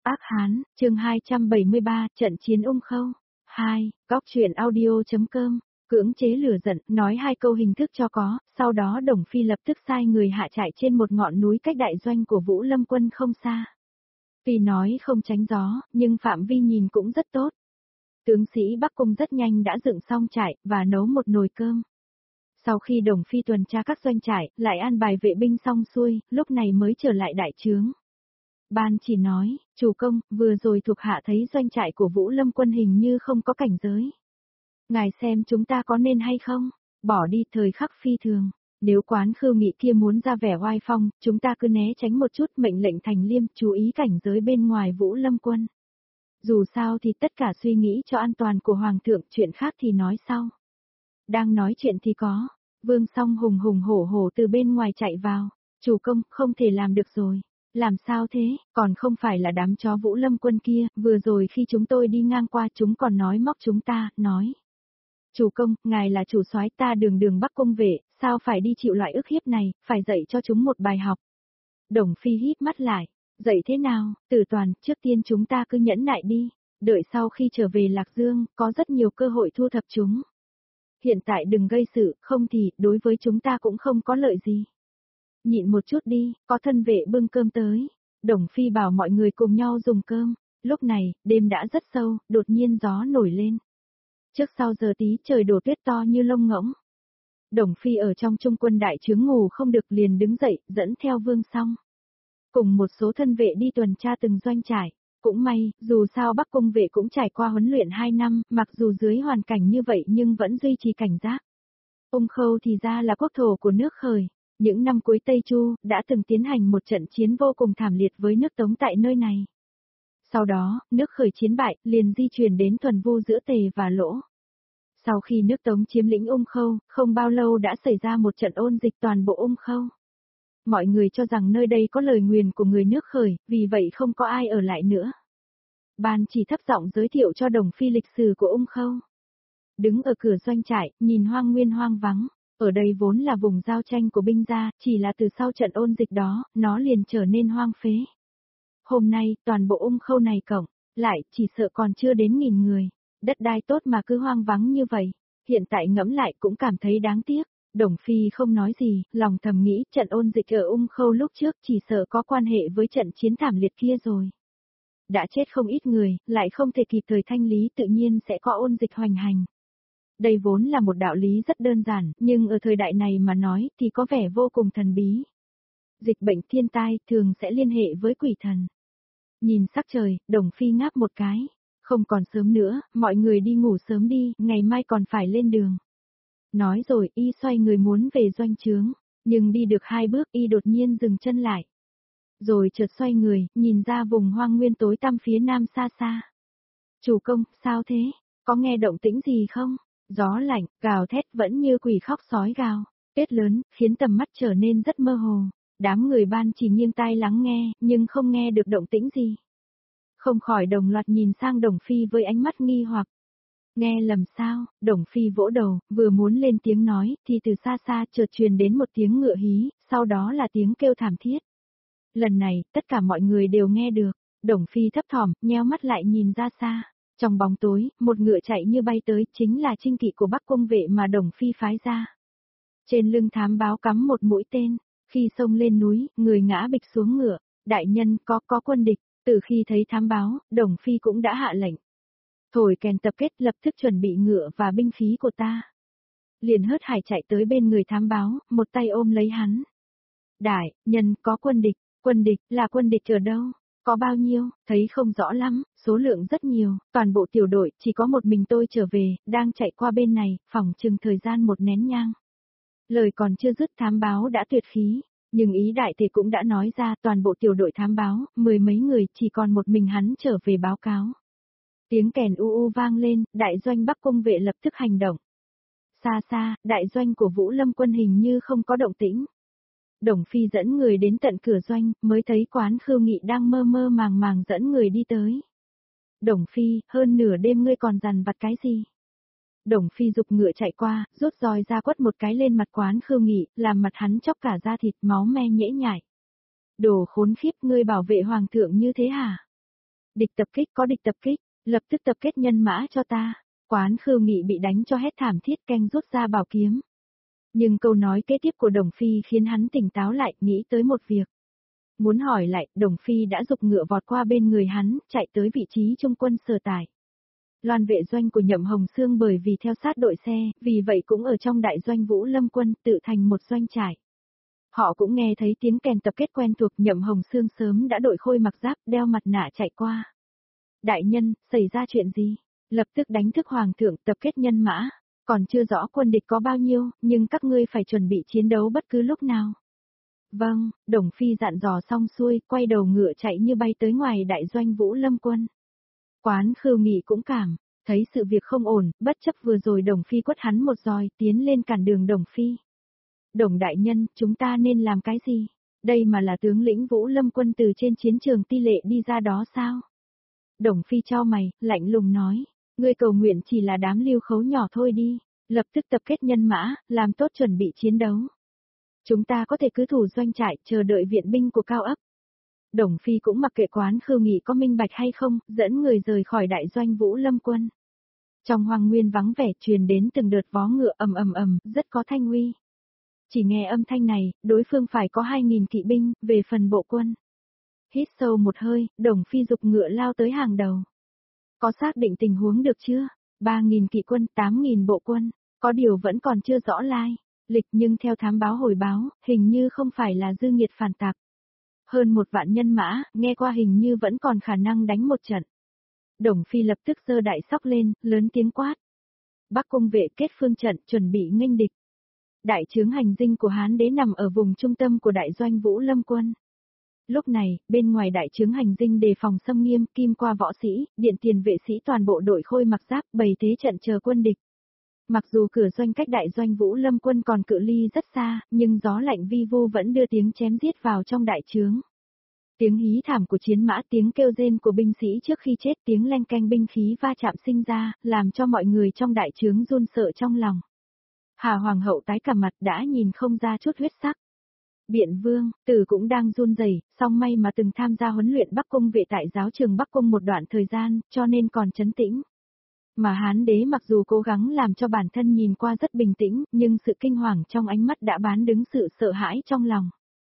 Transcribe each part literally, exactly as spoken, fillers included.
Ác Hán, chương hai trăm bảy mươi ba, trận chiến Ung Khâu. hai, góc truyện audio.com, cưỡng chế lửa giận, nói hai câu hình thức cho có, sau đó Đồng Phi lập tức sai người hạ trại trên một ngọn núi cách đại doanh của Vũ Lâm quân không xa. Tuy nói không tránh gió, nhưng phạm vi nhìn cũng rất tốt. Tướng sĩ Bắc Cung rất nhanh đã dựng xong trại, và nấu một nồi cơm. Sau khi Đồng Phi tuần tra các doanh trại, lại an bài vệ binh xong xuôi, lúc này mới trở lại đại trướng. Ban chỉ nói, chủ công, vừa rồi thuộc hạ thấy doanh trại của Vũ Lâm quân hình như không có cảnh giới. Ngài xem chúng ta có nên hay không? Bỏ đi thời khắc phi thường. Nếu quán khư nghị kia muốn ra vẻ oai phong, chúng ta cứ né tránh một chút, mệnh lệnh Thành Liêm chú ý cảnh giới bên ngoài Vũ Lâm quân. Dù sao thì tất cả suy nghĩ cho an toàn của Hoàng thượng, chuyện khác thì nói sau. Đang nói chuyện thì có, Vương Song hùng hùng hổ hổ từ bên ngoài chạy vào. Chủ công, không thể làm được rồi. Làm sao thế, còn không phải là đám chó Vũ Lâm quân kia, vừa rồi khi chúng tôi đi ngang qua chúng còn nói móc chúng ta, nói. Chủ công, ngài là chủ soái, ta đường đường Bắc Cung vệ, sao phải đi chịu loại ức hiếp này, phải dạy cho chúng một bài học. Đồng Phi híp mắt lại, dạy thế nào, Tử Toàn, trước tiên chúng ta cứ nhẫn nại đi, đợi sau khi trở về Lạc Dương, có rất nhiều cơ hội thu thập chúng. Hiện tại đừng gây sự, không thì, đối với chúng ta cũng không có lợi gì. Nhịn một chút đi, có thân vệ bưng cơm tới. Đồng Phi bảo mọi người cùng nhau dùng cơm. Lúc này, đêm đã rất sâu, đột nhiên gió nổi lên. Trước sau giờ tí trời đổ tuyết to như lông ngỗng. Đồng Phi ở trong trung quân đại trướng ngủ không được liền đứng dậy, dẫn theo Vương Song. Cùng một số thân vệ đi tuần tra từng doanh trại. Cũng may, dù sao Bắc Cung vệ cũng trải qua huấn luyện hai năm, mặc dù dưới hoàn cảnh như vậy nhưng vẫn duy trì cảnh giác. Ung Khâu thì ra là quốc thổ của nước Khởi. Những năm cuối Tây Chu, đã từng tiến hành một trận chiến vô cùng thảm liệt với nước Tống tại nơi này. Sau đó, nước Khởi chiến bại, liền di chuyển đến Thuần Vu giữa Tề và Lỗ. Sau khi nước Tống chiếm lĩnh Ung Khâu, không bao lâu đã xảy ra một trận ôn dịch toàn bộ Ung Khâu. Mọi người cho rằng nơi đây có lời nguyền của người nước Khởi, vì vậy không có ai ở lại nữa. Ban chỉ thấp giọng giới thiệu cho Đồng Phi lịch sử của Ung Khâu. Đứng ở cửa doanh trại, nhìn hoang nguyên hoang vắng. Ở đây vốn là vùng giao tranh của binh gia, chỉ là từ sau trận ôn dịch đó, nó liền trở nên hoang phế. Hôm nay, toàn bộ Ung Khâu này cộng, lại, chỉ sợ còn chưa đến nghìn người. Đất đai tốt mà cứ hoang vắng như vậy. Hiện tại ngẫm lại cũng cảm thấy đáng tiếc. Đồng Phi không nói gì, lòng thầm nghĩ trận ôn dịch ở Ung Khâu lúc trước chỉ sợ có quan hệ với trận chiến thảm liệt kia rồi. Đã chết không ít người, lại không thể kịp thời thanh lý, tự nhiên sẽ có ôn dịch hoành hành. Đây vốn là một đạo lý rất đơn giản, nhưng ở thời đại này mà nói thì có vẻ vô cùng thần bí. Dịch bệnh thiên tai thường sẽ liên hệ với quỷ thần. Nhìn sắc trời, Đồng Phi ngáp một cái. Không còn sớm nữa, mọi người đi ngủ sớm đi, ngày mai còn phải lên đường. Nói rồi, y xoay người muốn về doanh trướng, nhưng đi được hai bước y đột nhiên dừng chân lại. Rồi chợt xoay người, nhìn ra vùng hoang nguyên tối tăm phía nam xa xa. Chủ công, sao thế? Có nghe động tĩnh gì không? Gió lạnh, gào thét vẫn như quỷ khóc sói gào, tuyết lớn, khiến tầm mắt trở nên rất mơ hồ. Đám người Ban chỉ nghiêng tai lắng nghe, nhưng không nghe được động tĩnh gì. Không khỏi đồng loạt nhìn sang Đồng Phi với ánh mắt nghi hoặc. Nghe lầm sao? Đồng Phi vỗ đầu, vừa muốn lên tiếng nói, thì từ xa xa chợt truyền đến một tiếng ngựa hí, sau đó là tiếng kêu thảm thiết. Lần này, tất cả mọi người đều nghe được. Đồng Phi thấp thỏm, nheo mắt lại nhìn ra xa. Trong bóng tối, một ngựa chạy như bay tới, chính là chinh kỵ của Bắc Cung vệ mà Đồng Phi phái ra. Trên lưng thám báo cắm một mũi tên, khi xông lên núi, người ngã bịch xuống ngựa, đại nhân có có quân địch, từ khi thấy thám báo, Đồng Phi cũng đã hạ lệnh. Thổi kèn tập kết lập tức chuẩn bị ngựa và binh khí của ta. Liền hớt hải chạy tới bên người thám báo, một tay ôm lấy hắn. Đại, nhân có quân địch, quân địch là quân địch ở đâu? Có bao nhiêu, thấy không rõ lắm, số lượng rất nhiều, toàn bộ tiểu đội, chỉ có một mình tôi trở về, đang chạy qua bên này, phỏng chừng thời gian một nén nhang. Lời còn chưa dứt thám báo đã tuyệt khí, nhưng ý đại thể cũng đã nói ra toàn bộ tiểu đội thám báo, mười mấy người, chỉ còn một mình hắn trở về báo cáo. Tiếng kèn u u vang lên, đại doanh Bắc Cung vệ lập tức hành động. Xa xa, đại doanh của Vũ Lâm quân hình như không có động tĩnh. Đồng Phi dẫn người đến tận cửa doanh, mới thấy quán khư nghị đang mơ mơ màng màng dẫn người đi tới. Đồng Phi, hơn nửa đêm ngươi còn dằn vặt cái gì? Đồng Phi giục ngựa chạy qua, rút roi ra quất một cái lên mặt quán khư nghị, làm mặt hắn chóc cả da thịt máu me nhễ nhại. Đồ khốn khiếp, ngươi bảo vệ hoàng thượng như thế hả? Địch tập kích, có địch tập kích, lập tức tập kết nhân mã cho ta. Quán Khưu Nghị bị đánh cho hét thảm thiết, Keng rút ra bảo kiếm. Nhưng câu nói kế tiếp của Đồng Phi khiến hắn tỉnh táo lại, nghĩ tới một việc. Muốn hỏi lại, Đồng Phi đã giục ngựa vọt qua bên người hắn, chạy tới vị trí trung quân sở tại. Loan vệ doanh của Nhậm Hồng Xương bởi vì theo sát đội xe, vì vậy cũng ở trong đại doanh Vũ Lâm quân, tự thành một doanh trại. Họ cũng nghe thấy tiếng kèn tập kết quen thuộc, Nhậm Hồng Xương sớm đã đội khôi mặc giáp, đeo mặt nạ chạy qua. Đại nhân, xảy ra chuyện gì? Lập tức đánh thức hoàng thượng, tập kết nhân mã. Còn chưa rõ quân địch có bao nhiêu, nhưng các ngươi phải chuẩn bị chiến đấu bất cứ lúc nào. Vâng, Đồng Phi dặn dò xong xuôi, quay đầu ngựa chạy như bay tới ngoài đại doanh Vũ Lâm quân. Quán Khưu Nghị cũng cảm thấy sự việc không ổn, bất chấp vừa rồi Đồng Phi quất hắn một roi, tiến lên cản đường Đồng Phi. Đồng đại nhân, chúng ta nên làm cái gì? Đây mà là tướng lĩnh Vũ Lâm quân từ trên chiến trường ti lệ đi ra đó sao? Đồng Phi chau mày, lạnh lùng nói, ngươi cầu nguyện chỉ là đám lưu khấu nhỏ thôi đi, lập tức tập kết nhân mã, làm tốt chuẩn bị chiến đấu. Chúng ta có thể cứ thủ doanh trại, chờ đợi viện binh của Cao Ấp. Đồng Phi cũng mặc kệ Quán Khưu Nghị có minh bạch hay không, dẫn người rời khỏi đại doanh Vũ Lâm quân. Trong hoang nguyên vắng vẻ truyền đến từng đợt vó ngựa ầm ầm ầm, rất có thanh uy. Chỉ nghe âm thanh này, đối phương phải có hai nghìn kỵ binh, về phần bộ quân. Hít sâu một hơi, Đồng Phi giục ngựa lao tới hàng đầu. Có xác định tình huống được chưa? ba nghìn kỵ quân, tám nghìn bộ quân, có điều vẫn còn chưa rõ lai lịch, nhưng theo thám báo hồi báo, hình như không phải là dư nghiệt phản tặc. Hơn một vạn nhân mã, nghe qua hình như vẫn còn khả năng đánh một trận. Đồng Phi lập tức giơ đại sóc lên, lớn tiếng quát. Bắc cung vệ kết phương trận, chuẩn bị nghênh địch. Đại trướng hành dinh của Hán đế nằm ở vùng trung tâm của đại doanh Vũ Lâm quân. Lúc này, bên ngoài đại trướng hành dinh đề phòng xâm nghiêm, kim qua võ sĩ, điện tiền vệ sĩ toàn bộ đội khôi mặc giáp, bày thế trận chờ quân địch. Mặc dù cửa doanh cách đại doanh Vũ Lâm quân còn cự ly rất xa, nhưng gió lạnh vi vu vẫn đưa tiếng chém giết vào trong đại trướng. Tiếng hí thảm của chiến mã, tiếng kêu rên của binh sĩ trước khi chết, tiếng leng keng binh khí va chạm sinh ra, làm cho mọi người trong đại trướng run sợ trong lòng. Hà Hoàng hậu tái cả mặt, đã nhìn không ra chút huyết sắc. Biện Vương, Tử cũng đang run rẩy, song may mà từng tham gia huấn luyện Bắc cung vệ tại giáo trường Bắc cung một đoạn thời gian, cho nên còn trấn tĩnh. Mà Hán đế mặc dù cố gắng làm cho bản thân nhìn qua rất bình tĩnh, nhưng sự kinh hoàng trong ánh mắt đã bán đứng sự sợ hãi trong lòng.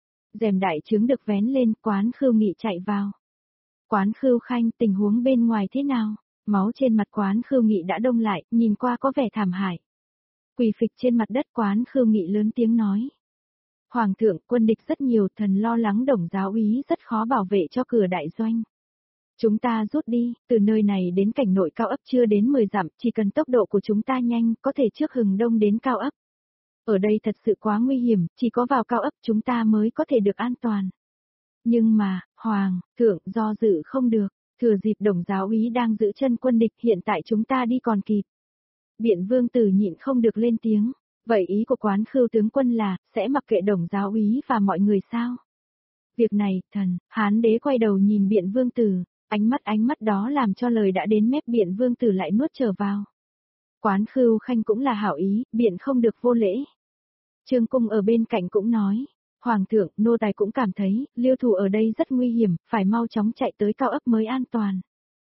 Rèm đại trướng được vén lên, Quán Khưu Nghị chạy vào. Quán Khưu Khanh, tình huống bên ngoài thế nào? Máu trên mặt Quán Khưu Nghị đã đông lại, nhìn qua có vẻ thảm hại. Quỳ phịch trên mặt đất, Quán Khưu Nghị lớn tiếng nói. Hoàng thượng, quân địch rất nhiều, thần lo lắng Đồng giáo úy rất khó bảo vệ cho cửa đại doanh. Chúng ta rút đi, từ nơi này đến cảnh nội Cao Ấp chưa đến mười dặm, chỉ cần tốc độ của chúng ta nhanh, có thể trước Hừng Đông đến Cao Ấp. Ở đây thật sự quá nguy hiểm, chỉ có vào Cao Ấp chúng ta mới có thể được an toàn. Nhưng mà, Hoàng, thượng, do dự không được, thừa dịp Đồng giáo úy đang giữ chân quân địch, hiện tại chúng ta đi còn kịp. Biện Vương Tử nhịn không được lên tiếng, vậy ý của Quán Khưu tướng quân là, sẽ mặc kệ Đồng giáo úy và mọi người sao? Việc này, thần, Hán đế quay đầu nhìn Biện Vương Tử, ánh mắt ánh mắt đó làm cho lời đã đến mép Biện Vương Tử lại nuốt trở vào. Quán Khưu Khanh cũng là hảo ý, biện không được vô lễ. Trương Cung ở bên cạnh cũng nói, Hoàng thượng, nô tài cũng cảm thấy, lưu thủ ở đây rất nguy hiểm, phải mau chóng chạy tới Cao Ấp mới an toàn.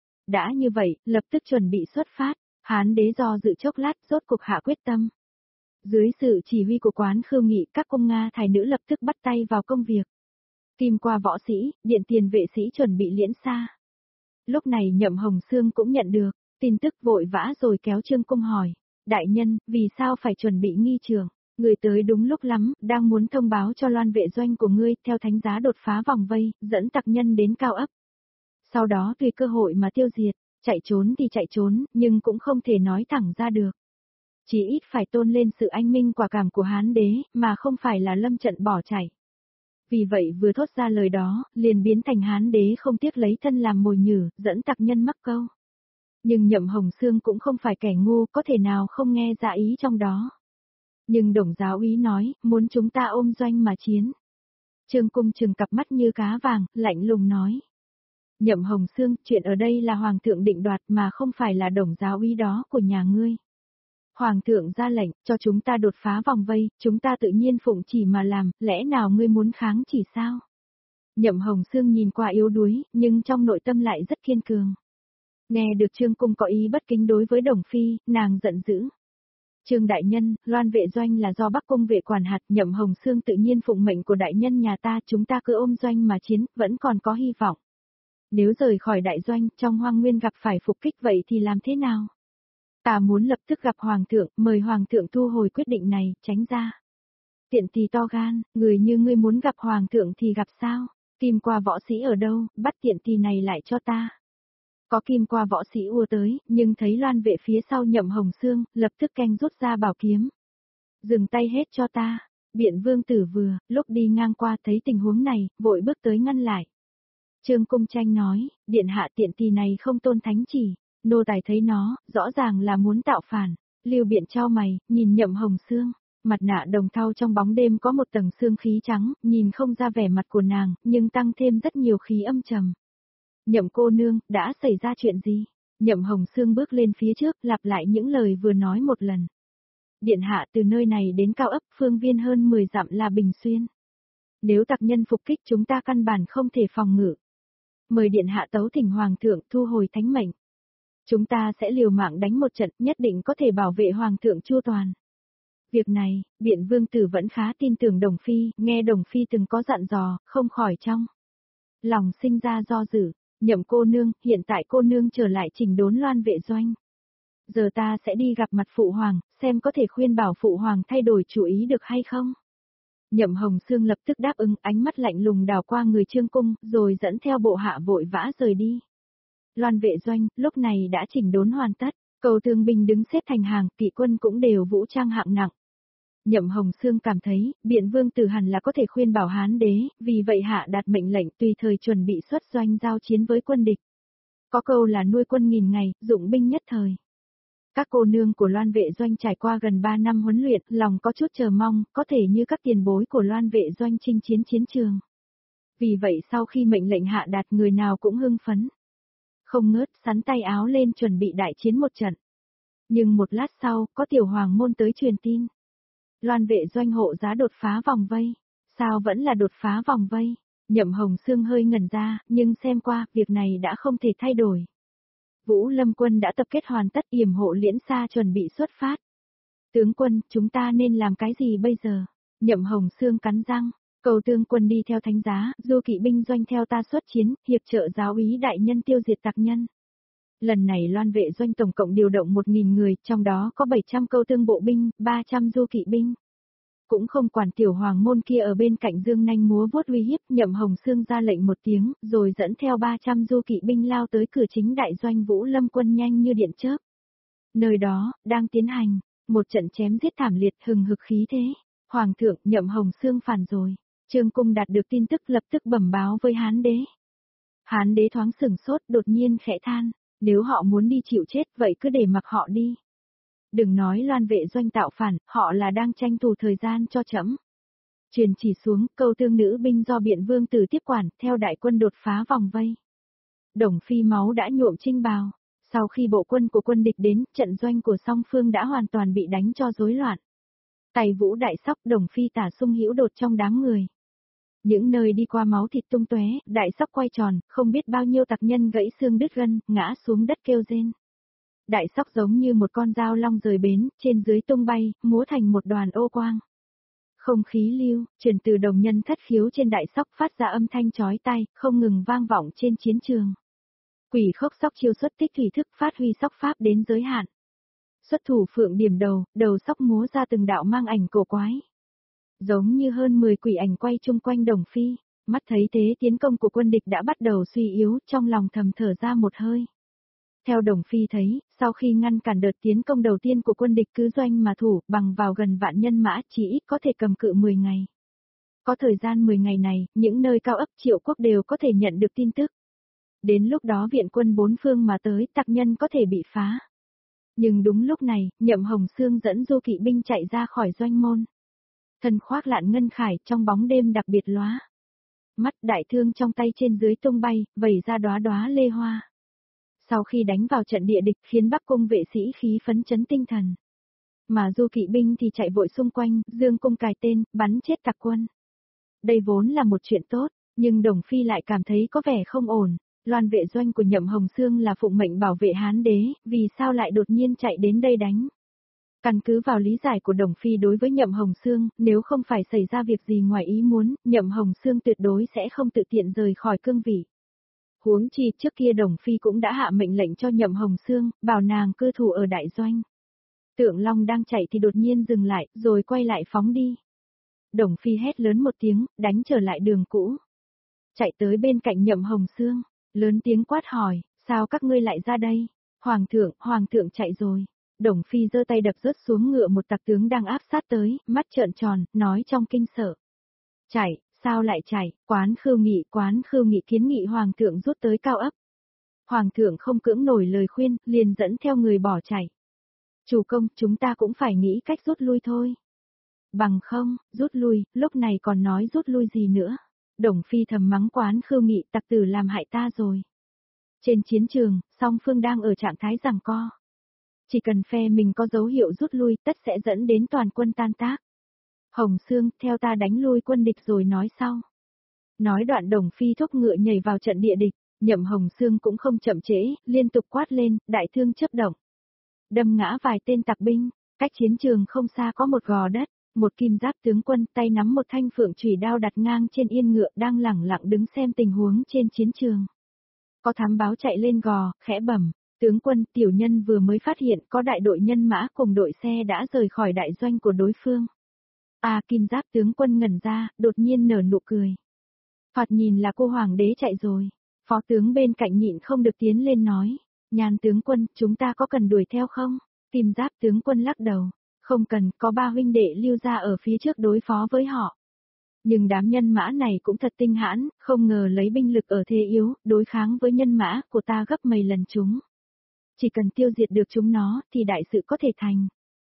Đã như vậy, lập tức chuẩn bị xuất phát, Hán đế do dự chốc lát, rốt cuộc hạ quyết tâm. Dưới sự chỉ huy của Quán Khưu Nghị, các cung Nga thái nữ lập tức bắt tay vào công việc. Kim qua võ sĩ, điện tiền vệ sĩ chuẩn bị liễn xa. Lúc này Nhậm Hồng Xương cũng nhận được tin tức, vội vã rồi kéo Trương Cung hỏi, đại nhân, vì sao phải chuẩn bị nghi trường? Người tới đúng lúc lắm, đang muốn thông báo cho Loan vệ doanh của ngươi, theo thánh giá đột phá vòng vây, dẫn tặc nhân đến Cao Ấp. Sau đó tùy cơ hội mà tiêu diệt, chạy trốn thì chạy trốn, nhưng cũng không thể nói thẳng ra được. Chỉ ít phải tôn lên sự anh minh quả cảm của Hán đế, mà không phải là lâm trận bỏ chạy. Vì vậy vừa thốt ra lời đó, liền biến thành Hán đế không tiếc lấy thân làm mồi nhử, dẫn tặc nhân mắc câu. Nhưng Nhậm Hồng Xương cũng không phải kẻ ngu, có thể nào không nghe ra ý trong đó. Nhưng Đồng giáo úy nói, muốn chúng ta ôm doanh mà chiến. Trương Cung trừng cặp mắt như cá vàng, lạnh lùng nói. Nhậm Hồng Xương, chuyện ở đây là Hoàng thượng định đoạt mà không phải là Đồng giáo úy đó của nhà ngươi. Hoàng thượng ra lệnh, cho chúng ta đột phá vòng vây, chúng ta tự nhiên phụng chỉ mà làm, lẽ nào ngươi muốn kháng chỉ sao? Nhậm Hồng Sương nhìn qua yếu đuối, nhưng trong nội tâm lại rất kiên cường. Nghe được Trương Cung có ý bất kính đối với Đồng Phi, nàng giận dữ. Trương đại nhân, Loan vệ doanh là do Bắc Cung vệ quản hạt, Nhậm Hồng Sương tự nhiên phụng mệnh của đại nhân nhà ta, chúng ta cứ ôm doanh mà chiến, vẫn còn có hy vọng. Nếu rời khỏi đại doanh, trong hoang nguyên gặp phải phục kích vậy thì làm thế nào? Ta muốn lập tức gặp hoàng thượng, mời hoàng thượng thu hồi quyết định này, tránh ra. Tiện tỳ to gan, người như ngươi muốn gặp hoàng thượng thì gặp sao? Kim qua võ sĩ ở đâu, bắt tiện tỳ này lại cho ta. Có kim qua võ sĩ ùa tới, nhưng thấy Loan vệ phía sau Nhậm Hồng Sương, lập tức canh rút ra bảo kiếm. Dừng tay hết cho ta. Biện vương tử vừa, lúc đi ngang qua thấy tình huống này, vội bước tới ngăn lại. Trương Cung Tranh nói, điện hạ tiện tỳ này không tôn thánh chỉ, nô tài thấy nó, rõ ràng là muốn tạo phản. Lưu Biện trao mày, nhìn Nhậm Hồng Sương, mặt nạ đồng thau trong bóng đêm có một tầng sương khí trắng, nhìn không ra vẻ mặt của nàng, nhưng tăng thêm rất nhiều khí âm trầm. Nhậm cô nương, đã xảy ra chuyện gì? Nhậm Hồng Sương bước lên phía trước, lặp lại những lời vừa nói một lần. Điện hạ từ nơi này đến cao ấp phương viên hơn mười dặm là Bình Xuyên. Nếu tặc nhân phục kích chúng ta căn bản không thể phòng ngự. Mời điện hạ tấu thỉnh hoàng thượng thu hồi thánh mệnh. Chúng ta sẽ liều mạng đánh một trận, nhất định có thể bảo vệ hoàng thượng chu toàn. Việc này, Biện vương tử vẫn khá tin tưởng Đồng Phi, nghe Đồng Phi từng có dặn dò, không khỏi trong lòng sinh ra do dự. Nhậm cô nương, hiện tại cô nương trở lại chỉnh đốn Loan vệ doanh. Giờ ta sẽ đi gặp mặt phụ hoàng, xem có thể khuyên bảo phụ hoàng thay đổi chủ ý được hay không. Nhậm Hồng Sương lập tức đáp ứng, ánh mắt lạnh lùng đảo qua người Trương Cung, rồi dẫn theo bộ hạ vội vã rời đi. Loan vệ doanh, lúc này đã chỉnh đốn hoàn tất, cầu thương binh đứng xếp thành hàng, kỵ quân cũng đều vũ trang hạng nặng. Nhậm Hồng Sương cảm thấy, Biện vương tử hẳn là có thể khuyên bảo Hán đế, vì vậy hạ đạt mệnh lệnh tùy thời chuẩn bị xuất doanh giao chiến với quân địch. Có câu là nuôi quân nghìn ngày, dụng binh nhất thời. Các cô nương của Loan vệ doanh trải qua gần ba năm huấn luyện, lòng có chút chờ mong, có thể như các tiền bối của Loan vệ doanh chinh chiến chiến trường. Vì vậy sau khi mệnh lệnh hạ đạt người nào cũng hưng phấn. Không ngớt, sắn tay áo lên chuẩn bị đại chiến một trận. Nhưng một lát sau, có tiểu hoàng môn tới truyền tin. Loan vệ doanh hộ giá đột phá vòng vây. Sao vẫn là đột phá vòng vây? Nhậm Hồng Sương hơi ngẩn ra, nhưng xem qua, việc này đã không thể thay đổi. Vũ Lâm quân đã tập kết hoàn tất, yểm hộ Liễn Sa chuẩn bị xuất phát. Tướng quân, chúng ta nên làm cái gì bây giờ? Nhậm Hồng Sương cắn răng, cầu tướng quân đi theo thánh giá, du kỵ binh doanh theo ta xuất chiến, hiệp trợ giáo úy đại nhân tiêu diệt tặc nhân. Lần này Loan vệ doanh tổng cộng điều động một nghìn người, trong đó có bảy trăm câu tương bộ binh, ba trăm du kỵ binh. Cũng không quản tiểu hoàng môn kia ở bên cạnh dương nanh múa vuốt uy hiếp, Nhậm Hồng Sương ra lệnh một tiếng, rồi dẫn theo ba trăm du kỵ binh lao tới cửa chính đại doanh Vũ Lâm quân nhanh như điện chớp. Nơi đó, đang tiến hành, một trận chém giết thảm liệt hừng hực khí thế. Hoàng thượng, Nhậm Hồng Sương phản rồi. Trương Cung đạt được tin tức lập tức bẩm báo với Hán đế. Hán đế thoáng sửng sốt, đột nhiên khẽ than, nếu họ muốn đi chịu chết vậy cứ để mặc họ đi. Đừng nói Loan vệ doanh tạo phản, họ là đang tranh thủ thời gian cho trẫm. Truyền chỉ xuống, câu tương nữ binh do Biện vương tử tiếp quản, theo đại quân đột phá vòng vây. Đồng Phi máu đã nhuộm trinh bào. Sau khi bộ quân của quân địch đến, trận doanh của song phương đã hoàn toàn bị đánh cho rối loạn. Tài vũ đại sóc, Đồng Phi tả sung hữu đột trong đám người. Những nơi đi qua máu thịt tung tóe, đại sóc quay tròn, không biết bao nhiêu tặc nhân gãy xương đứt gân, ngã xuống đất kêu rên. Đại sóc giống như một con dao long rời bến, trên dưới tung bay, múa thành một đoàn ô quang. Không khí lưu, truyền từ đồng nhân thất khiếu trên đại sóc phát ra âm thanh chói tai, không ngừng vang vọng trên chiến trường. Quỷ khốc sóc chiêu xuất tích thủy thức phát huy sóc pháp đến giới hạn. Xuất thủ phượng điểm đầu, đầu sóc múa ra từng đạo mang ảnh cổ quái. Giống như hơn mười quỷ ảnh quay chung quanh Đồng Phi, mắt thấy thế tiến công của quân địch đã bắt đầu suy yếu, trong lòng thầm thở ra một hơi. Theo Đồng Phi thấy, sau khi ngăn cản đợt tiến công đầu tiên của quân địch cứ doanh mà thủ, bằng vào gần vạn nhân mã chỉ ít có thể cầm cự mười ngày. Có thời gian mười ngày này, những nơi cao ấp Triệu Quốc đều có thể nhận được tin tức. Đến lúc đó viện quân bốn phương mà tới, tặc nhân có thể bị phá. Nhưng đúng lúc này, Nhậm Hồng Sương dẫn du kỵ binh chạy ra khỏi doanh môn. Thân khoác lạn ngân khải trong bóng đêm đặc biệt lóa. Mắt đại thương trong tay trên dưới tung bay, vẩy ra đóa đóa lê hoa. Sau khi đánh vào trận địa địch khiến Bắc Cung vệ sĩ khí phấn chấn tinh thần. Mà du kỵ binh thì chạy vội xung quanh, dương cung cài tên, bắn chết tặc quân. Đây vốn là một chuyện tốt, Nhưng Đồng Phi lại cảm thấy có vẻ không ổn, Loan vệ doanh của Nhậm Hồng Xương là phụng mệnh bảo vệ Hán đế, vì sao lại đột nhiên chạy đến đây đánh? Căn cứ vào lý giải của Đồng Phi đối với Nhậm Hồng Xương, nếu không phải xảy ra việc gì ngoài ý muốn, Nhậm Hồng Xương tuyệt đối sẽ không tự tiện rời khỏi cương vị. Huống chi trước kia Đồng Phi cũng đã hạ mệnh lệnh cho Nhậm Hồng Xương, bảo nàng cư thủ ở đại doanh. Tượng Long đang chạy thì đột nhiên dừng lại, rồi quay lại phóng đi. Đồng Phi hét lớn một tiếng, đánh trở lại đường cũ. Chạy tới bên cạnh Nhậm Hồng Xương, lớn tiếng quát hỏi, sao các ngươi lại ra đây? Hoàng thượng, hoàng thượng chạy rồi. Đồng Phi giơ tay đập rớt xuống ngựa một tặc tướng đang áp sát tới, mắt trợn tròn, nói trong kinh sợ. Chạy, sao lại chạy, quán khưu nghị, quán khưu nghị kiến nghị hoàng thượng rút tới cao ấp. Hoàng thượng không cưỡng nổi lời khuyên, liền dẫn theo người bỏ chạy. Chủ công, chúng ta cũng phải nghĩ cách rút lui thôi. Bằng không, rút lui, lúc này còn nói rút lui gì nữa. Đồng Phi thầm mắng quán khưu nghị, tặc tử làm hại ta rồi. Trên chiến trường, song phương đang ở trạng thái giằng co. Chỉ cần phe mình có dấu hiệu rút lui, tất sẽ dẫn đến toàn quân tan tác. Hồng Xương, theo ta đánh lui quân địch rồi nói sau. Nói đoạn Đồng Phi thúc ngựa nhảy vào trận địa địch, Nhậm Hồng Xương cũng không chậm trễ, liên tục quát lên, đại thương chớp động. Đâm ngã vài tên tặc binh, cách chiến trường không xa có một gò đất, một kim giáp tướng quân tay nắm một thanh phượng chùy đao đặt ngang trên yên ngựa đang lẳng lặng đứng xem tình huống trên chiến trường. Có thám báo chạy lên gò, khẽ bẩm, tướng quân tiểu nhân vừa mới phát hiện có đại đội nhân mã cùng đội xe đã rời khỏi đại doanh của đối phương. À kim giáp tướng quân ngẩn ra, đột nhiên nở nụ cười. Thoạt nhìn là cô hoàng đế chạy rồi, phó tướng bên cạnh nhịn không được tiến lên nói. Nhàn tướng quân, chúng ta có cần đuổi theo không? Kim giáp tướng quân lắc đầu. Không cần, có ba huynh đệ lưu ra ở phía trước đối phó với họ. Nhưng đám nhân mã này cũng thật tinh hãn, không ngờ lấy binh lực ở thế yếu, đối kháng với nhân mã của ta gấp mấy lần chúng. Chỉ cần tiêu diệt được chúng nó, thì đại sự có thể thành.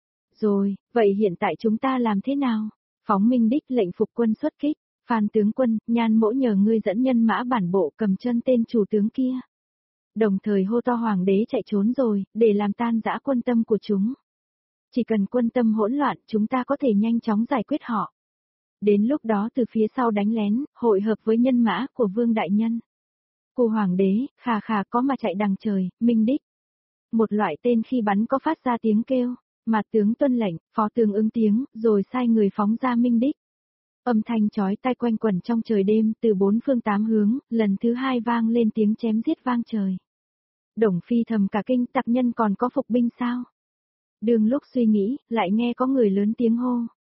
Rồi, vậy hiện tại chúng ta làm thế nào? Phóng Minh Đích lệnh phục quân xuất kích. Phan tướng quân, Nhan mỗ nhờ ngươi dẫn nhân mã bản bộ cầm chân tên chủ tướng kia. Đồng thời hô to hoàng đế chạy trốn rồi, để làm tan rã quân tâm của chúng. Chỉ cần quân tâm hỗn loạn, chúng ta có thể nhanh chóng giải quyết họ. Đến lúc đó từ phía sau đánh lén, hội hợp với nhân mã của Vương Đại Nhân. Cô hoàng đế, khà khà có mà chạy đằng trời, Minh Đích. Một loại tên khi bắn có phát ra tiếng kêu, mà tướng tuân lệnh, phó tướng ứng tiếng, rồi sai người phóng ra Minh Đích. Âm thanh chói tai quanh quẩn trong trời đêm, từ bốn phương tám hướng, lần thứ hai vang lên tiếng chém giết vang trời. Đồng Phi thầm cả kinh, tặc nhân còn có phục binh sao? Đường lúc suy nghĩ, lại nghe có người lớn tiếng hô.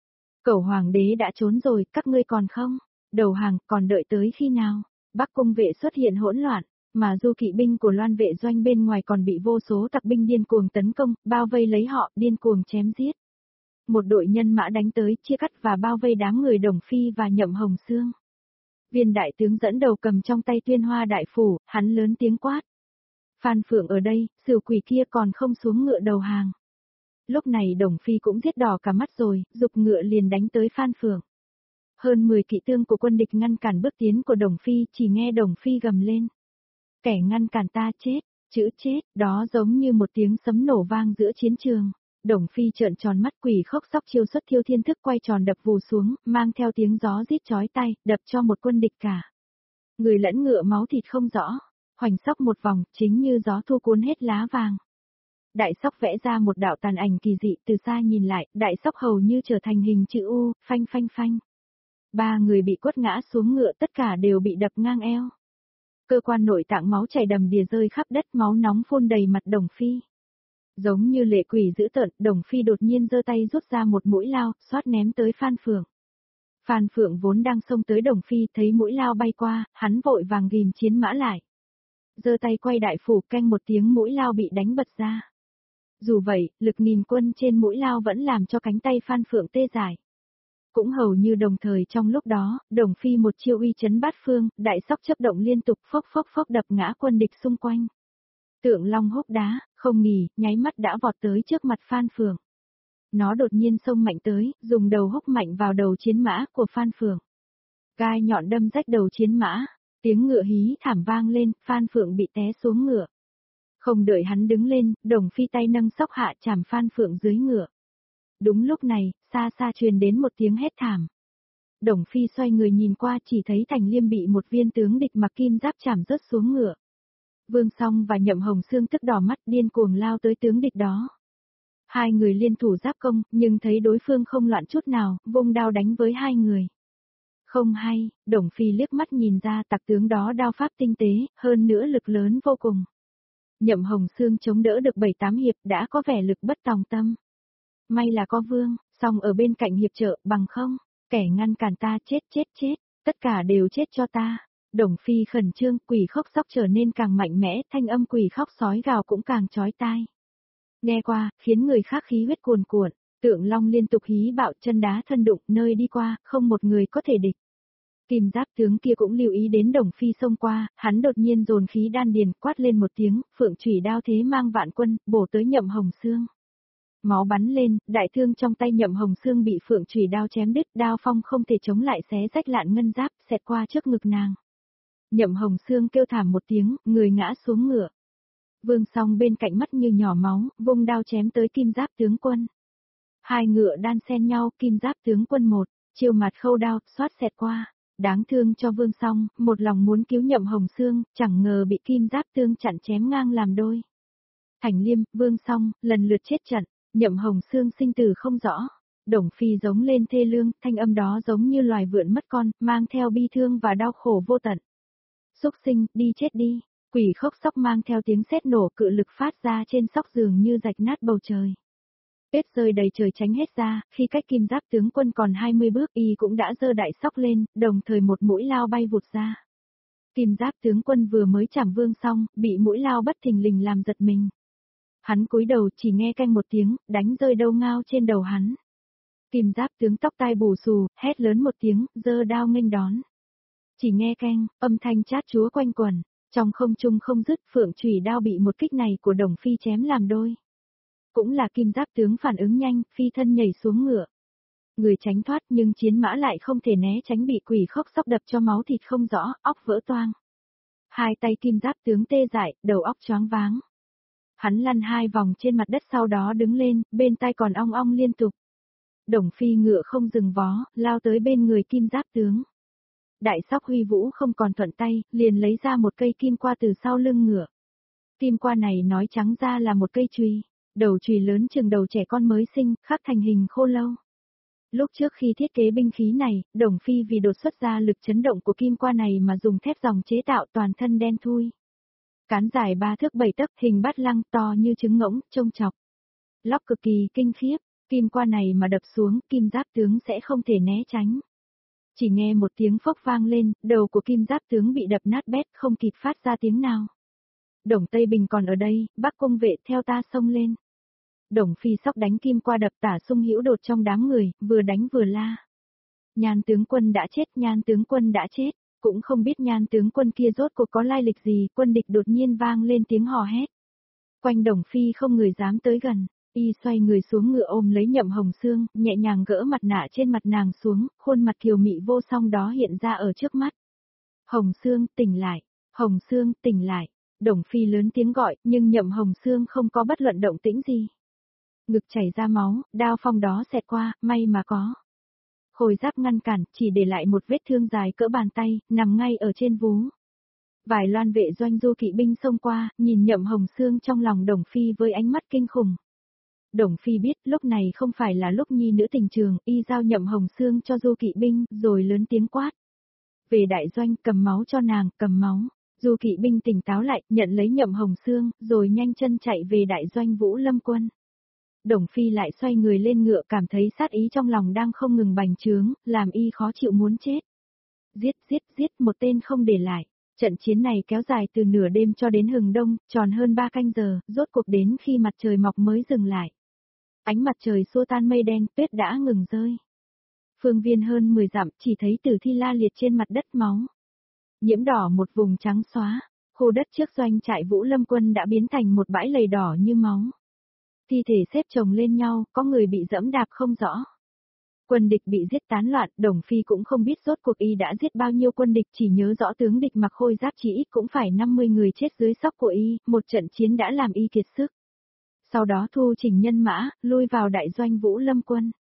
Cẩu hoàng đế đã trốn rồi, các ngươi còn không? Đầu hàng, còn đợi tới khi nào? Bắc cung vệ xuất hiện hỗn loạn, mà du kỵ binh của Loan vệ doanh bên ngoài còn bị vô số tặc binh điên cuồng tấn công, bao vây lấy họ, điên cuồng chém giết. Một đội nhân mã đánh tới, chia cắt và bao vây đám người Đồng Phi và Nhậm Hồng Xương. Viên đại tướng dẫn đầu cầm trong tay Tuyên Hoa đại phủ, hắn lớn tiếng quát. Phan Phượng ở đây, sửu quỷ kia còn không xuống ngựa đầu hàng. Lúc này Đồng Phi cũng giết đỏ cả mắt rồi, dục ngựa liền đánh tới Phan Phượng. Hơn mười kỵ tương của quân địch ngăn cản bước tiến của Đồng Phi, chỉ nghe Đồng Phi gầm lên. Kẻ ngăn cản ta chết, chữ chết, đó giống như một tiếng sấm nổ vang giữa chiến trường. Đồng Phi trợn tròn mắt, quỷ khốc sóc chiêu xuất Thiêu Thiên Thức quay tròn đập vù xuống, mang theo tiếng gió rít chói tai, đập cho một quân địch cả. Người lẫn ngựa máu thịt không rõ, hoành sóc một vòng, chính như gió thu cuốn hết lá vàng. Đại sóc vẽ ra một đạo tàn ảnh kỳ dị, từ xa nhìn lại, đại sóc hầu như trở thành hình chữ U, phanh phanh phanh. Ba người bị quất ngã xuống ngựa, tất cả đều bị đập ngang eo. Cơ quan nội tạng máu chảy đầm đìa rơi khắp đất, máu nóng phun đầy mặt Đồng Phi. Giống như lệ quỷ dữ tợn, Đồng Phi đột nhiên giơ tay rút ra một mũi lao, xoát ném tới Phan Phượng. Phan Phượng vốn đang xông tới Đồng Phi, thấy mũi lao bay qua, hắn vội vàng ghim chiến mã lại. Giơ tay quay đại phủ, canh một tiếng mũi lao bị đánh bật ra. Dù vậy, lực nghìn quân trên mũi lao vẫn làm cho cánh tay Phan Phượng tê dại. Cũng hầu như đồng thời trong lúc đó, Đồng Phi một chiêu uy chấn bát phương, đại sóc chấp động liên tục, phốc phốc phốc đập ngã quân địch xung quanh. Tượng Long húc đá, không nghỉ, nháy mắt đã vọt tới trước mặt Phan Phượng. Nó đột nhiên xông mạnh tới, dùng đầu húc mạnh vào đầu chiến mã của Phan Phượng. Gai nhọn đâm rách đầu chiến mã, tiếng ngựa hí thảm vang lên, Phan Phượng bị té xuống ngựa. Không đợi hắn đứng lên, Đồng Phi tay nâng sóc hạ chạm Phan Phượng dưới ngựa. Đúng lúc này, xa xa truyền đến một tiếng hét thảm. Đồng Phi xoay người nhìn qua chỉ thấy Thành Liêm bị một viên tướng địch mặc kim giáp chảm rớt xuống ngựa. Vương Song và Nhậm Hồng Xương tức đỏ mắt điên cuồng lao tới tướng địch đó. Hai người liên thủ giáp công, nhưng thấy đối phương không loạn chút nào, vung đao đánh với hai người. Không hay, Đồng Phi liếc mắt nhìn ra tặc tướng đó đao pháp tinh tế, hơn nữa lực lớn vô cùng. Nhậm Hồng Xương chống đỡ được bảy tám hiệp đã có vẻ lực bất tòng tâm. May là có Vương, song ở bên cạnh hiệp trợ, bằng không, kẻ ngăn cản ta chết chết chết, tất cả đều chết cho ta. Đồng Phi khẩn trương, quỷ khóc sóc trở nên càng mạnh mẽ, thanh âm quỷ khóc sói gào cũng càng chói tai. Nghe qua, khiến người khác khí huyết cuồn cuộn, Tượng Long liên tục hí bạo chân đá thân đụng, nơi đi qua, không một người có thể địch. Kim giáp tướng kia cũng lưu ý đến Đồng Phi xông qua, hắn đột nhiên dồn khí đan điền, quát lên một tiếng, phượng chủy đao thế mang vạn quân, bổ tới Nhậm Hồng Xương. Máu bắn lên, đại thương trong tay Nhậm Hồng Xương bị phượng chủy đao chém đứt, đao phong không thể chống lại xé rách lạn ngân giáp, xẹt qua trước ngực nàng. Nhậm Hồng Xương kêu thảm một tiếng, người ngã xuống ngựa. Vương Song bên cạnh mắt như nhỏ máu, vung đao chém tới kim giáp tướng quân. Hai ngựa đan xen nhau, kim giáp tướng quân một, chiêu mặt khâu đao, xoát xẹt qua. Đáng thương cho Vương Song, một lòng muốn cứu Nhậm Hồng Xương, chẳng ngờ bị kim giáp tương chặn chém ngang làm đôi. Thành Liêm, Vương Song, lần lượt chết trận, Nhậm Hồng Xương sinh tử không rõ. Đồng Phi giống lên thê lương, thanh âm đó giống như loài vượn mất con, mang theo bi thương và đau khổ vô tận. Súc sinh, đi chết đi. Quỷ khóc sóc mang theo tiếng sét nổ, cự lực phát ra trên sóc dường như rạch nát bầu trời. Tuyết rơi đầy trời tránh hết ra, khi cách kim giáp tướng quân còn hai mươi bước y cũng đã giơ đại sóc lên, đồng thời một mũi lao bay vụt ra. Kim giáp tướng quân vừa mới chảm Vương xong, bị mũi lao bất thình lình làm giật mình. Hắn cúi đầu chỉ nghe canh một tiếng, đánh rơi đâu ngao trên đầu hắn. Kim giáp tướng tóc tai bù xù, hét lớn một tiếng, giơ đao nghênh đón. Chỉ nghe canh, âm thanh chát chúa quanh quẩn, trong không trung không dứt, phượng chủy đao bị một kích này của Đồng Phi chém làm đôi. Cũng là kim giáp tướng phản ứng nhanh, phi thân nhảy xuống ngựa. Người tránh thoát nhưng chiến mã lại không thể né tránh, bị quỷ khóc sóc đập cho máu thịt không rõ, óc vỡ toang. Hai tay kim giáp tướng tê dại, đầu óc choáng váng. Hắn lăn hai vòng trên mặt đất sau đó đứng lên, bên tai còn ong ong liên tục. Đồng Phi ngựa không dừng vó, lao tới bên người kim giáp tướng. Đại sóc huy vũ không còn thuận tay, liền lấy ra một cây kim qua từ sau lưng ngựa. Kim qua này nói trắng ra là một cây chùy, đầu chùy lớn chừng đầu trẻ con mới sinh, khắc thành hình khô lâu. Lúc trước khi thiết kế binh khí này, Đồng Phi vì đột xuất ra lực chấn động của kim qua này mà dùng thép dòng chế tạo, toàn thân đen thui. Cán dài ba thước bảy tấc, hình bát lăng, to như trứng ngỗng, trông chọc. Lóc cực kỳ kinh khiếp, kim qua này mà đập xuống, kim giáp tướng sẽ không thể né tránh. Chỉ nghe một tiếng phốc vang lên, đầu của kim giáp tướng bị đập nát bét, không kịp phát ra tiếng nào. Đồng Tây Bình còn ở đây, Bắc Cung Vệ theo ta xông lên. Đồng Phi sóc đánh kim qua đập tả sung hữu đột trong đám người, vừa đánh vừa la. Nhan tướng quân đã chết, nhan tướng quân đã chết, cũng không biết nhan tướng quân kia rốt cuộc có lai lịch gì, quân địch đột nhiên vang lên tiếng hò hét. Quanh Đồng Phi không người dám tới gần, y xoay người xuống ngựa ôm lấy Nhậm Hồng Xương, nhẹ nhàng gỡ mặt nạ trên mặt nàng xuống, khuôn mặt kiều mị vô song đó hiện ra ở trước mắt. Hồng Xương, tỉnh lại, Hồng Xương, tỉnh lại. Đồng Phi lớn tiếng gọi, nhưng Nhậm Hồng Xương không có bất luận động tĩnh gì. Ngực chảy ra máu, đao phong đó xẹt qua, may mà có. Khôi giáp ngăn cản, chỉ để lại một vết thương dài cỡ bàn tay, nằm ngay ở trên vú. Vài loan vệ doanh du kỵ binh xông qua, nhìn Nhậm Hồng Xương trong lòng Đồng Phi với ánh mắt kinh khủng. Đồng Phi biết lúc này không phải là lúc nhi nữ tình trường, y giao Nhậm Hồng Xương cho du kỵ binh, rồi lớn tiếng quát. Về đại doanh, cầm máu cho nàng, cầm máu. Du kỵ binh tỉnh táo lại, nhận lấy Nhậm Hồng Xương, rồi nhanh chân chạy về đại doanh Vũ Lâm quân. Đồng Phi lại xoay người lên ngựa, cảm thấy sát ý trong lòng đang không ngừng bành trướng, làm y khó chịu muốn chết. Giết, giết, giết, một tên không để lại. Trận chiến này kéo dài từ nửa đêm cho đến hừng đông, tròn hơn ba canh giờ, rốt cuộc đến khi mặt trời mọc mới dừng lại. Ánh mặt trời xua tan mây đen, tuyết đã ngừng rơi. Phương viên hơn mười dặm, chỉ thấy tử thi la liệt trên mặt đất máu. Nhiễm đỏ một vùng trắng xóa, khu đất trước doanh trại Vũ Lâm quân đã biến thành một bãi lầy đỏ như máu. Thi thể xếp chồng lên nhau, có người bị dẫm đạp không rõ. Quân địch bị giết tán loạn, Đồng Phi cũng không biết rốt cuộc y đã giết bao nhiêu quân địch, chỉ nhớ rõ tướng địch mặc khôi giáp chỉ ít cũng phải năm mươi người chết dưới sóc của y, một trận chiến đã làm y kiệt sức. Sau đó thu chỉnh nhân mã, lui vào đại doanh Vũ Lâm quân.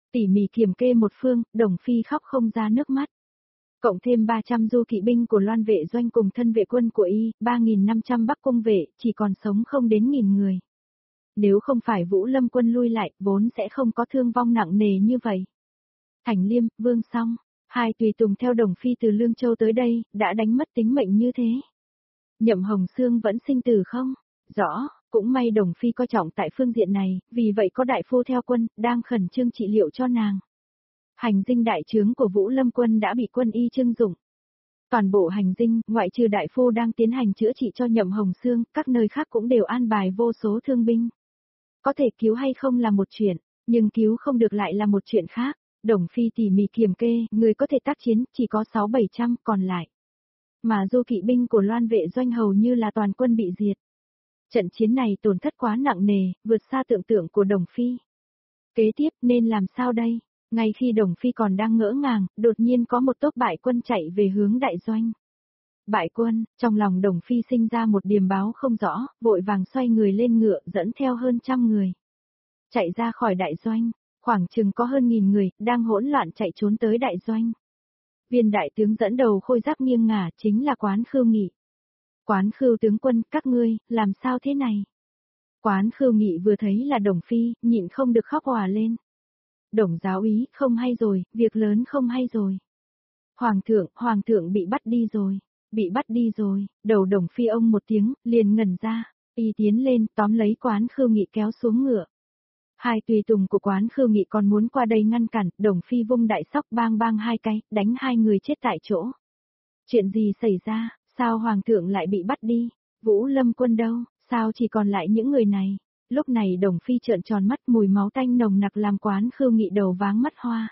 Tỉ mỉ kiểm kê một phương, Đồng Phi khóc không ra nước mắt. Cộng thêm ba trăm du kỵ binh của Loan vệ doanh cùng thân vệ quân của y, ba nghìn năm trăm Bắc cung vệ, chỉ còn sống không đến nghìn người. Nếu không phải Vũ Lâm quân lui lại, vốn sẽ không có thương vong nặng nề như vậy. Thành Liêm, Vương Song, hai tùy tùng theo Đồng Phi từ Lương Châu tới đây, đã đánh mất tính mệnh như thế. Nhậm Hồng Xương vẫn sinh tử không? Rõ, cũng may Đồng Phi coi trọng tại phương diện này, vì vậy có đại phu theo quân, đang khẩn trương trị liệu cho nàng. Hành dinh đại trướng của Vũ Lâm quân đã bị quân y trưng dụng. Toàn bộ hành dinh, ngoại trừ đại phu đang tiến hành chữa trị cho Nhậm Hồng Xương, các nơi khác cũng đều an bài vô số thương binh. Có thể cứu hay không là một chuyện, nhưng cứu không được lại là một chuyện khác. Đồng Phi tỉ mỉ kiểm kê, người có thể tác chiến, chỉ có sáu bảy trăm, còn lại. Mà du kỵ binh của Loan vệ doanh hầu như là toàn quân bị diệt. Trận chiến này tổn thất quá nặng nề, vượt xa tưởng tượng của Đồng Phi. Kế tiếp nên làm sao đây? Ngay khi Đồng Phi còn đang ngỡ ngàng, đột nhiên có một tốp bại quân chạy về hướng đại doanh. Bại quân, trong lòng Đồng Phi sinh ra một điềm báo không rõ, vội vàng xoay người lên ngựa dẫn theo hơn trăm người. Chạy ra khỏi đại doanh, khoảng chừng có hơn nghìn người, đang hỗn loạn chạy trốn tới đại doanh. Viên đại tướng dẫn đầu khôi giáp nghiêng ngả chính là Quán Khưu Nghị. Quán Khưu tướng quân, các ngươi, làm sao thế này? Quán Khưu Nghị vừa thấy là Đồng Phi, nhịn không được khóc òa lên. Đồng giáo úy, không hay rồi, việc lớn không hay rồi. Hoàng thượng, hoàng thượng bị bắt đi rồi, bị bắt đi rồi, đầu Đồng Phi ông một tiếng, liền ngẩn ra, y tiến lên, tóm lấy Quán Khưu Nghị kéo xuống ngựa. Hai tùy tùng của Quán Khưu Nghị còn muốn qua đây ngăn cản, Đồng Phi vung đại sóc bang bang hai cái, đánh hai người chết tại chỗ. Chuyện gì xảy ra, sao hoàng thượng lại bị bắt đi? Vũ Lâm quân đâu, sao chỉ còn lại những người này? Lúc này Đồng Phi trợn tròn mắt, mùi máu tanh nồng nặc làm Quán Khưu Nghị đầu váng mắt hoa.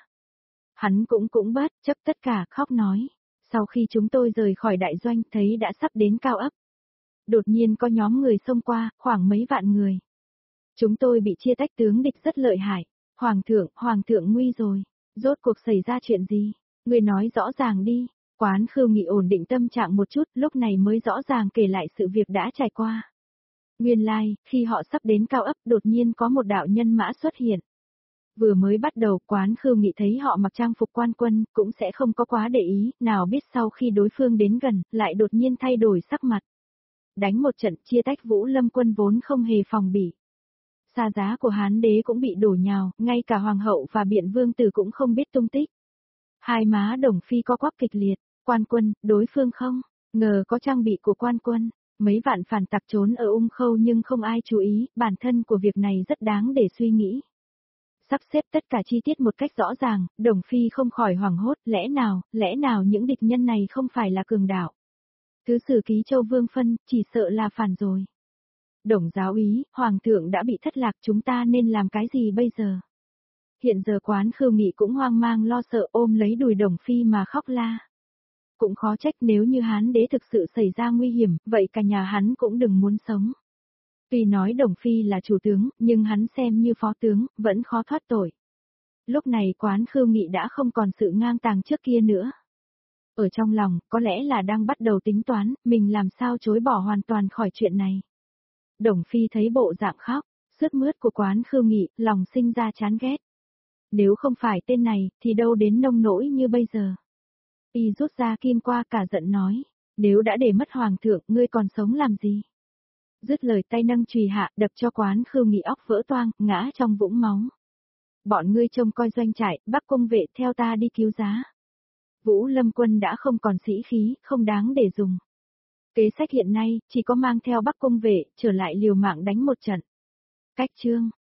Hắn cũng cũng bất chấp tất cả, khóc nói. Sau khi chúng tôi rời khỏi đại doanh, thấy đã sắp đến Cao Ấp. Đột nhiên có nhóm người xông qua, khoảng mấy vạn người. Chúng tôi bị chia tách, tướng địch rất lợi hại. Hoàng thượng, hoàng thượng nguy rồi. Rốt cuộc xảy ra chuyện gì? Người nói rõ ràng đi. Quán Khưu Nghị ổn định tâm trạng một chút, lúc này mới rõ ràng kể lại sự việc đã trải qua. Nguyên lai, like, khi họ sắp đến Cao Ấp, đột nhiên có một đạo nhân mã xuất hiện. Vừa mới bắt đầu, Quán Khưu Nghị thấy họ mặc trang phục quan quân, cũng sẽ không có quá để ý, nào biết sau khi đối phương đến gần, lại đột nhiên thay đổi sắc mặt. Đánh một trận, chia tách Vũ Lâm quân vốn không hề phòng bị. Xa giá của Hán đế cũng bị đổ nhào, ngay cả hoàng hậu và biện vương tử cũng không biết tung tích. Hai má Đồng Phi co quắp kịch liệt, quan quân, đối phương không, ngờ có trang bị của quan quân, mấy vạn phản tặc trốn ở Ung Khâu nhưng không ai chú ý, bản thân của việc này rất đáng để suy nghĩ. Sắp xếp tất cả chi tiết một cách rõ ràng, Đồng Phi không khỏi hoảng hốt, lẽ nào, lẽ nào những địch nhân này không phải là cường đạo. Thứ sử ký Châu Vương Phân, chỉ sợ là phản rồi. Đồng giáo úy, hoàng thượng đã bị thất lạc, chúng ta nên làm cái gì bây giờ? Hiện giờ Quán Khưu Nghị cũng hoang mang lo sợ, ôm lấy đùi Đồng Phi mà khóc la. Cũng khó trách, nếu như Hán đế thực sự xảy ra nguy hiểm, vậy cả nhà hắn cũng đừng muốn sống. Tuy nói Đồng Phi là chủ tướng, nhưng hắn xem như phó tướng, vẫn khó thoát tội. Lúc này Quán Khưu Nghị đã không còn sự ngang tàng trước kia nữa. Ở trong lòng, có lẽ là đang bắt đầu tính toán, mình làm sao chối bỏ hoàn toàn khỏi chuyện này. Đồng Phi thấy bộ dạng khóc, sướt mướt của Quán Khưu Nghị, lòng sinh ra chán ghét. Nếu không phải tên này, thì đâu đến nông nỗi như bây giờ. Y rút ra kim qua cả giận nói, nếu đã để mất hoàng thượng, ngươi còn sống làm gì? Dứt lời tay nâng chùy hạ, đập cho Quán Khưu Nghị óc vỡ toang, ngã trong vũng máu. Bọn ngươi trông coi doanh trại, Bắc cung vệ theo ta đi cứu giá. Vũ Lâm quân đã không còn sĩ khí, không đáng để dùng. Kế sách hiện nay, chỉ có mang theo Bắc cung vệ, trở lại liều mạng đánh một trận. Cách chương